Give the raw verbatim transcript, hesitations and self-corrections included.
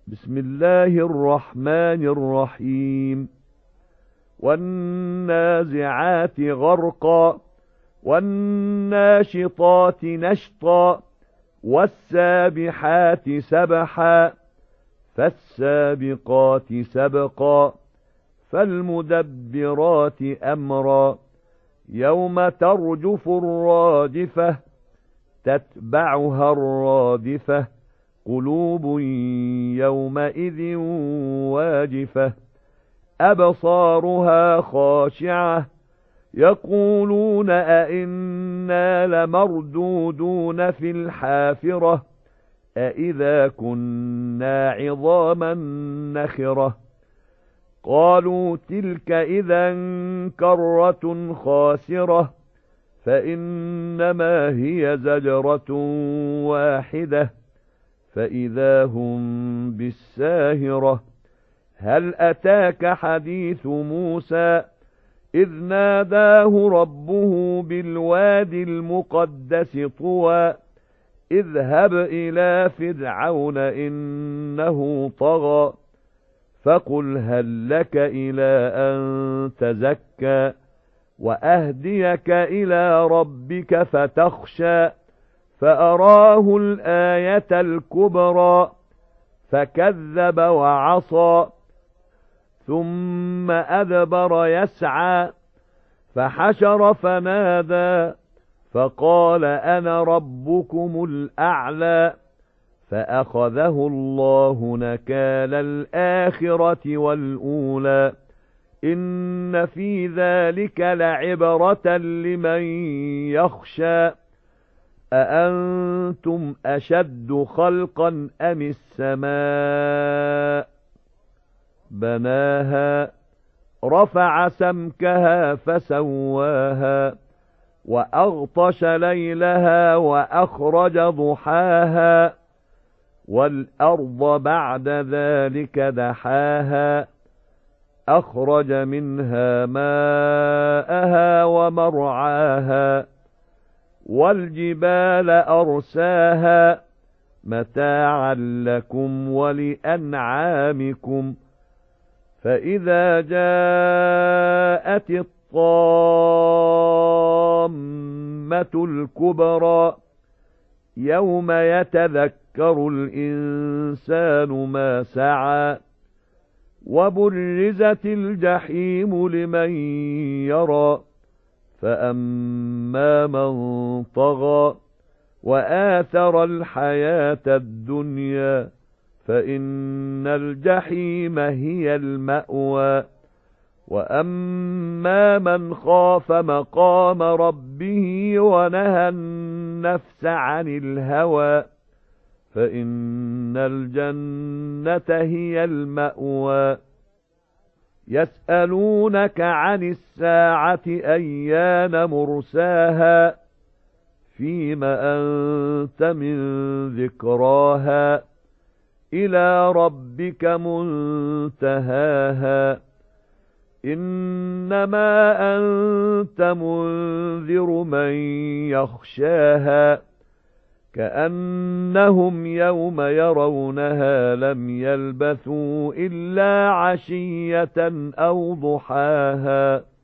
بسم الله الرحمن الرحيم والنازعات غرقا والناشطات نشطا والسابحات سبحا فالسابقات سبقا فالمدبرات أمرا يوم ترجف الراجفة تتبعها الرادفة قلوب يومئذ واجفة أبصارها خاشعة يقولون أئنا لمردودون في الحافرة أئذا كنا عظاما نخرة قالوا تلك إذا كرة خاسرة فإنما هي زجرة واحدة فإذا هم بالساهرة هل أتاك حديث موسى إذ ناداه ربه بالوادي المقدس طوى اذهب إلى فرعون إنه طغى فقل هل لك إلى أن تزكى وأهديك إلى ربك فتخشى فأراه الآية الكبرى فكذب وعصى ثم أدبر يسعى فحشر فنادى فقال أنا ربكم الأعلى فأخذه الله نكال الآخرة والأولى إن في ذلك لعبرة لمن يخشى أأنتم أشد خلقا أم السماء بناها رفع سمكها فسواها وأغطش ليلها وأخرج ضحاها والأرض بعد ذلك دحاها أخرج منها ماءها ومرعاها والجبال أرساها متاعا لكم ولأنعامكم فإذا جاءت الطامة الكبرى يوم يتذكر الإنسان ما سعى وبرزت الجحيم لمن يرى فأما من طغى وآثر الحياة الدنيا فإن الجحيم هي المأوى وأما من خاف مقام ربه ونهى النفس عن الهوى فإن الجنة هي المأوى يسألونك عن الساعة أيان مرساها فيم أنت من ذكراها إلى ربك منتهاها إنما أنت منذر من يخشاها كأنهم يوم يرونها لم يلبثوا إلا عشية أو ضحاها